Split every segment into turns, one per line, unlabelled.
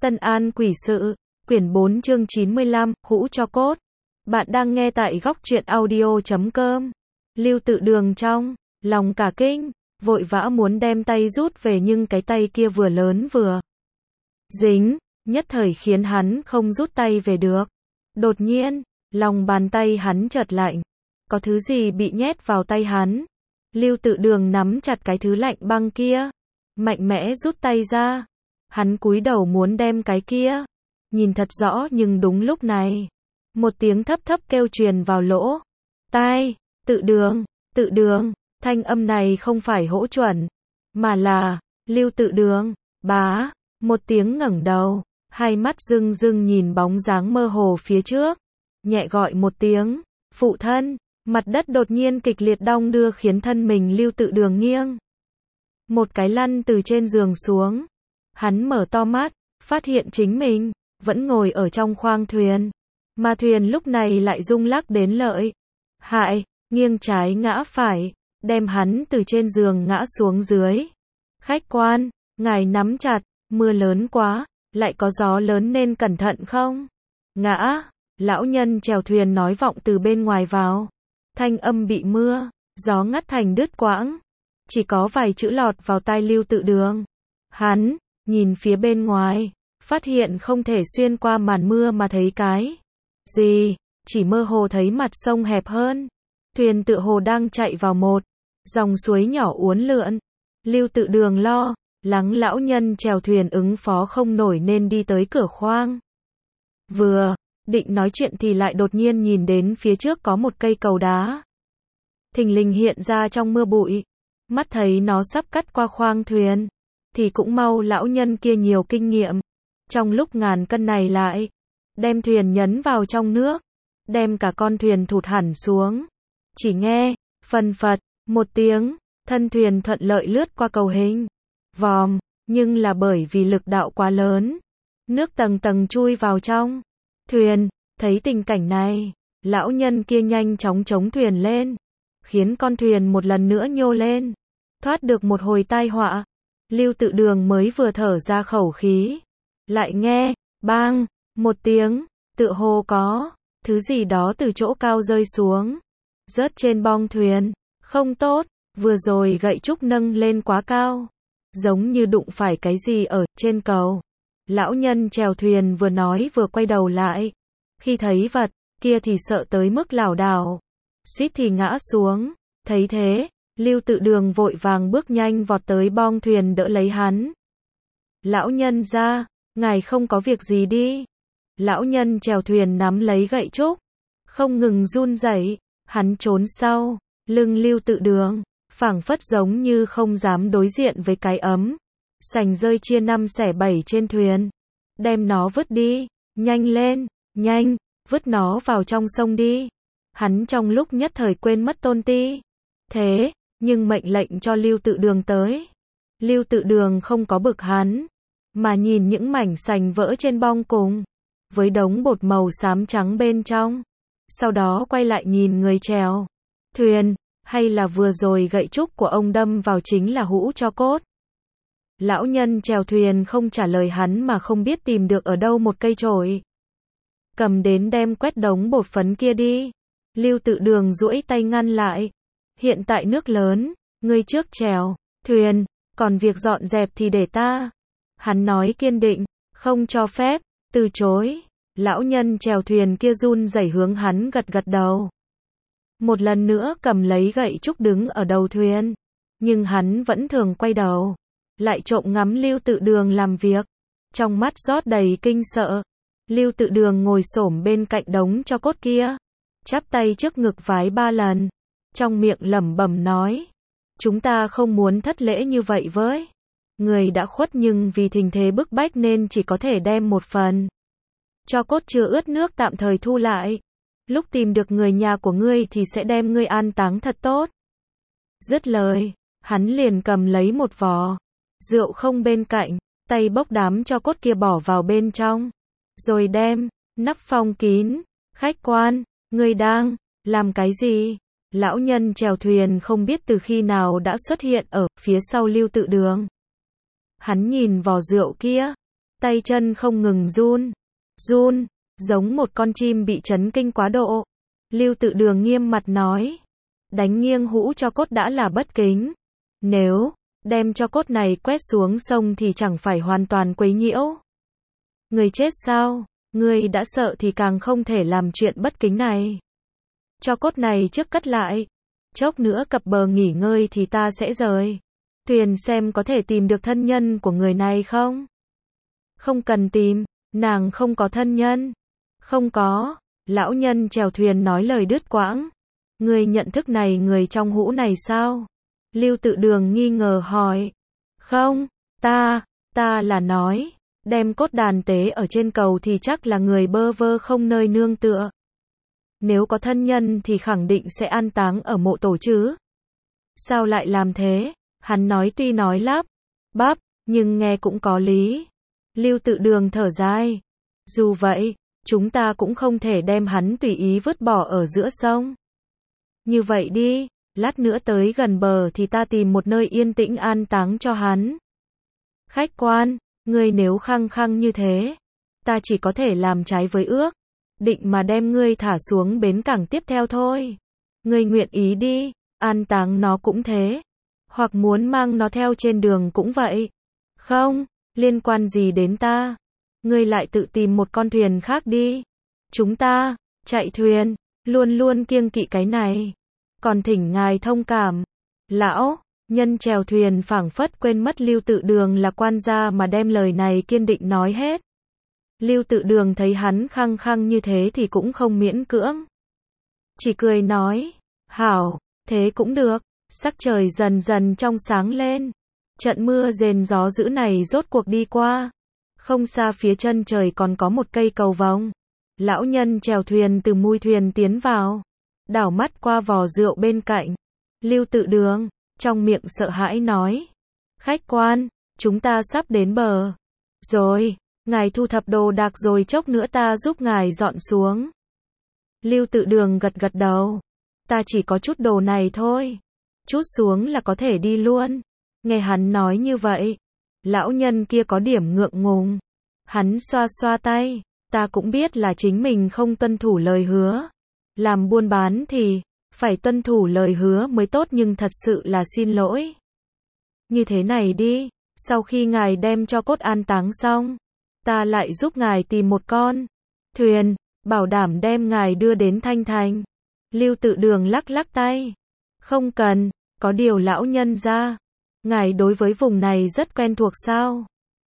Tân An Quỷ Sự, quyển 4 chương 95, hũ cho cốt. Bạn đang nghe tại góc truyện audio.com. Lưu Tự Đường trong lòng cả kinh, vội vã muốn đem tay rút về nhưng cái tay kia vừa lớn vừa dính, nhất thời khiến hắn không rút tay về được. Đột nhiên, lòng bàn tay hắn chợt lạnh, có thứ gì bị nhét vào tay hắn. Lưu Tự Đường nắm chặt cái thứ lạnh băng kia, mạnh mẽ rút tay ra. Hắn cúi đầu muốn đem cái kia nhìn thật rõ, nhưng đúng lúc này, một tiếng thấp thấp kêu truyền vào lỗ tai. Tự Đường, thanh âm này không phải Hỗ Chuẩn, mà là Lưu Tự Đường. Bá, một tiếng ngẩng đầu, hai mắt rưng rưng nhìn bóng dáng mơ hồ phía trước, nhẹ gọi một tiếng, phụ thân. Mặt đất đột nhiên kịch liệt đong đưa khiến thân mình Lưu Tự Đường nghiêng một cái lăn từ trên giường xuống. Hắn mở to mắt, phát hiện chính mình vẫn ngồi ở trong khoang thuyền, mà thuyền lúc này lại rung lắc đến lợi hại, nghiêng trái ngã phải, đem hắn từ trên giường ngã xuống dưới. Khách quan, ngài nắm chặt, mưa lớn quá, lại có gió lớn nên cẩn thận không? Ngã, lão nhân chèo thuyền nói vọng từ bên ngoài vào. Thanh âm bị mưa, gió ngắt thành đứt quãng, chỉ có vài chữ lọt vào tai Lưu Tự Đường. Hắn nhìn phía bên ngoài, phát hiện không thể xuyên qua màn mưa mà thấy cái gì, chỉ mơ hồ thấy mặt sông hẹp hơn. Thuyền tựa hồ đang chạy vào một dòng suối nhỏ uốn lượn. Lưu Tự Đường lo lắng lão nhân chèo thuyền ứng phó không nổi nên đi tới cửa khoang. Vừa định nói chuyện thì lại đột nhiên nhìn đến phía trước có một cây cầu đá thình lình hiện ra trong mưa bụi. Mắt thấy nó sắp cắt qua khoang thuyền, thì cũng mau lão nhân kia nhiều kinh nghiệm. Trong lúc ngàn cân này lại, đem thuyền nhấn vào trong nước, đem cả con thuyền thụt hẳn xuống. Chỉ nghe, phần phật, một tiếng, thân thuyền thuận lợi lướt qua cầu hình vòm, nhưng là bởi vì lực đạo quá lớn, nước tầng tầng chui vào trong thuyền. Thấy tình cảnh này, lão nhân kia nhanh chóng chống thuyền lên, khiến con thuyền một lần nữa nhô lên, thoát được một hồi tai họa. Lưu Tự Đường mới vừa thở ra khẩu khí, lại nghe, bang, một tiếng, tựa hồ có thứ gì đó từ chỗ cao rơi xuống, rớt trên bong thuyền. Không tốt, vừa rồi gậy trúc nâng lên quá cao, giống như đụng phải cái gì ở trên cầu. Lão nhân chèo thuyền vừa nói vừa quay đầu lại, khi thấy vật kia thì sợ tới mức lảo đảo, suýt thì ngã xuống. Thấy thế, Lưu Tự Đường vội vàng bước nhanh vọt tới bong thuyền đỡ lấy hắn. Lão nhân ra, ngài không có việc gì đi. Lão nhân chèo thuyền nắm lấy gậy trúc, không ngừng run rẩy. Hắn trốn sau lưng Lưu Tự Đường, phảng phất giống như không dám đối diện với cái ấm sành rơi chia 5 xẻ 7 trên thuyền. Đem nó vứt đi, nhanh lên, nhanh, vứt nó vào trong sông đi. Hắn trong lúc nhất thời quên mất tôn ti thế, nhưng mệnh lệnh cho Lưu Tự Đường tới. Lưu Tự Đường không có bực hắn, mà nhìn những mảnh sành vỡ trên bong cùng với đống bột màu xám trắng bên trong. Sau đó quay lại nhìn người chèo thuyền, hay là vừa rồi gậy trúc của ông đâm vào chính là hũ cho cốt. Lão nhân chèo thuyền không trả lời hắn mà không biết tìm được ở đâu một cây chổi, cầm đến đem quét đống bột phấn kia đi. Lưu Tự Đường duỗi tay ngăn lại. Hiện tại nước lớn, ngươi trước chèo thuyền, còn việc dọn dẹp thì để ta. Hắn nói kiên định, không cho phép từ chối. Lão nhân chèo thuyền kia run rẩy hướng hắn gật gật đầu. Một lần nữa cầm lấy gậy trúc đứng ở đầu thuyền, nhưng hắn vẫn thường quay đầu lại trộm ngắm Lưu Tự Đường làm việc, trong mắt rót đầy kinh sợ. Lưu Tự Đường ngồi xổm bên cạnh đống tro cốt kia, chắp tay trước ngực vái 3 lần, trong miệng lẩm bẩm nói: chúng ta không muốn thất lễ như vậy với người đã khuất, nhưng vì tình thế bức bách nên chỉ có thể đem một phần tro cốt chưa ướt nước tạm thời thu lại. Lúc tìm được người nhà của ngươi thì sẽ đem ngươi an táng thật tốt. Dứt lời, hắn liền cầm lấy một vò rượu không bên cạnh, tay bốc đám tro cốt kia bỏ vào bên trong, rồi đem nắp phong kín. Khách quan, ngươi đang làm cái gì? Lão nhân chèo thuyền không biết từ khi nào đã xuất hiện ở phía sau Lưu Tự Đường. Hắn nhìn vò rượu kia, tay chân không ngừng run, run, giống một con chim bị chấn kinh quá độ. Lưu Tự Đường nghiêm mặt nói, đánh nghiêng hũ tro cốt đã là bất kính. Nếu đem tro cốt này quét xuống sông thì chẳng phải hoàn toàn quấy nhiễu. Người chết sao? Ngươi đã sợ thì càng không thể làm chuyện bất kính này. Tro cốt này trước cất lại, chốc nữa cập bờ nghỉ ngơi thì ta sẽ rời thuyền xem có thể tìm được thân nhân của người này không. Không cần tìm, nàng không có thân nhân. Không có, lão nhân chèo thuyền nói lời đứt quãng. Ngươi nhận thức này người trong hũ này sao? Lưu Tự Đường nghi ngờ hỏi. Không, ta là nói, đem cốt đàn tế ở trên cầu thì chắc là người bơ vơ không nơi nương tựa. Nếu có thân nhân thì khẳng định sẽ an táng ở mộ tổ chứ. Sao lại làm thế? Hắn nói tuy nói lắp bắp, nhưng nghe cũng có lý. Lưu Tự Đường thở dài. Dù vậy, chúng ta cũng không thể đem hắn tùy ý vứt bỏ ở giữa sông. Như vậy đi, lát nữa tới gần bờ thì ta tìm một nơi yên tĩnh an táng cho hắn. Khách quan, ngươi nếu khăng khăng như thế, ta chỉ có thể làm trái với ước định mà đem ngươi thả xuống bến cảng tiếp theo thôi. Ngươi nguyện ý đi, an táng nó cũng thế, hoặc muốn mang nó theo trên đường cũng vậy. Không, liên quan gì đến ta? Ngươi lại tự tìm một con thuyền khác đi. Chúng ta, chạy thuyền, luôn luôn kiêng kỵ cái này. Còn thỉnh ngài thông cảm. Lão nhân chèo thuyền phảng phất quên mất Lưu Tự Đường là quan gia mà đem lời này kiên định nói hết. Lưu Tự Đường thấy hắn khăng khăng như thế thì cũng không miễn cưỡng. Chỉ cười nói, hảo, thế cũng được. Sắc trời dần dần trong sáng lên. Trận mưa rền gió dữ này rốt cuộc đi qua. Không xa phía chân trời còn có một cây cầu vồng. Lão nhân chèo thuyền từ mui thuyền tiến vào. Đảo mắt qua vò rượu bên cạnh. Lưu Tự Đường, trong miệng sợ hãi nói. Khách quan, chúng ta sắp đến bờ. Rồi, ngài thu thập đồ đạc rồi chốc nữa ta giúp ngài dọn xuống. Lưu Tự Đường gật gật đầu. Ta chỉ có chút đồ này thôi. Chút xuống là có thể đi luôn. Nghe hắn nói như vậy, lão nhân kia có điểm ngượng ngùng. Hắn xoa xoa tay, ta cũng biết là chính mình không tuân thủ lời hứa. Làm buôn bán thì phải tuân thủ lời hứa mới tốt, nhưng thật sự là xin lỗi. Như thế này đi, sau khi ngài đem cho cốt an táng xong, ta lại giúp ngài tìm một con thuyền, bảo đảm đem ngài đưa đến Thanh Thành. Lưu Tự Đường lắc lắc tay. Không cần, có điều lão nhân gia, ngài đối với vùng này rất quen thuộc sao?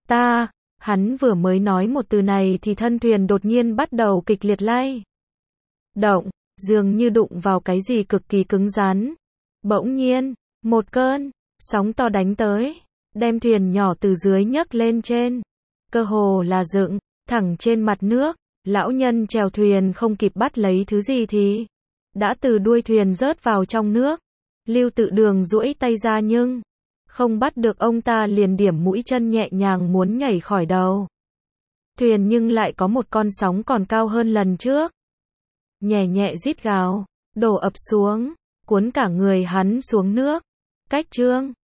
Hắn vừa mới nói một từ này thì thân thuyền đột nhiên bắt đầu kịch liệt lay động, dường như đụng vào cái gì cực kỳ cứng rắn. Bỗng nhiên, một cơn sóng to đánh tới, đem thuyền nhỏ từ dưới nhấc lên trên, cơ hồ là dựng thẳng trên mặt nước. Lão nhân chèo thuyền không kịp bắt lấy thứ gì thì đã từ đuôi thuyền rớt vào trong nước. Lưu Tự Đường duỗi tay ra nhưng không bắt được ông ta, liền điểm mũi chân nhẹ nhàng muốn nhảy khỏi đầu thuyền, nhưng lại có một con sóng còn cao hơn lần trước. Nhẹ nhẹ rít gào, đổ ập xuống, cuốn cả người hắn xuống nước. Cách chương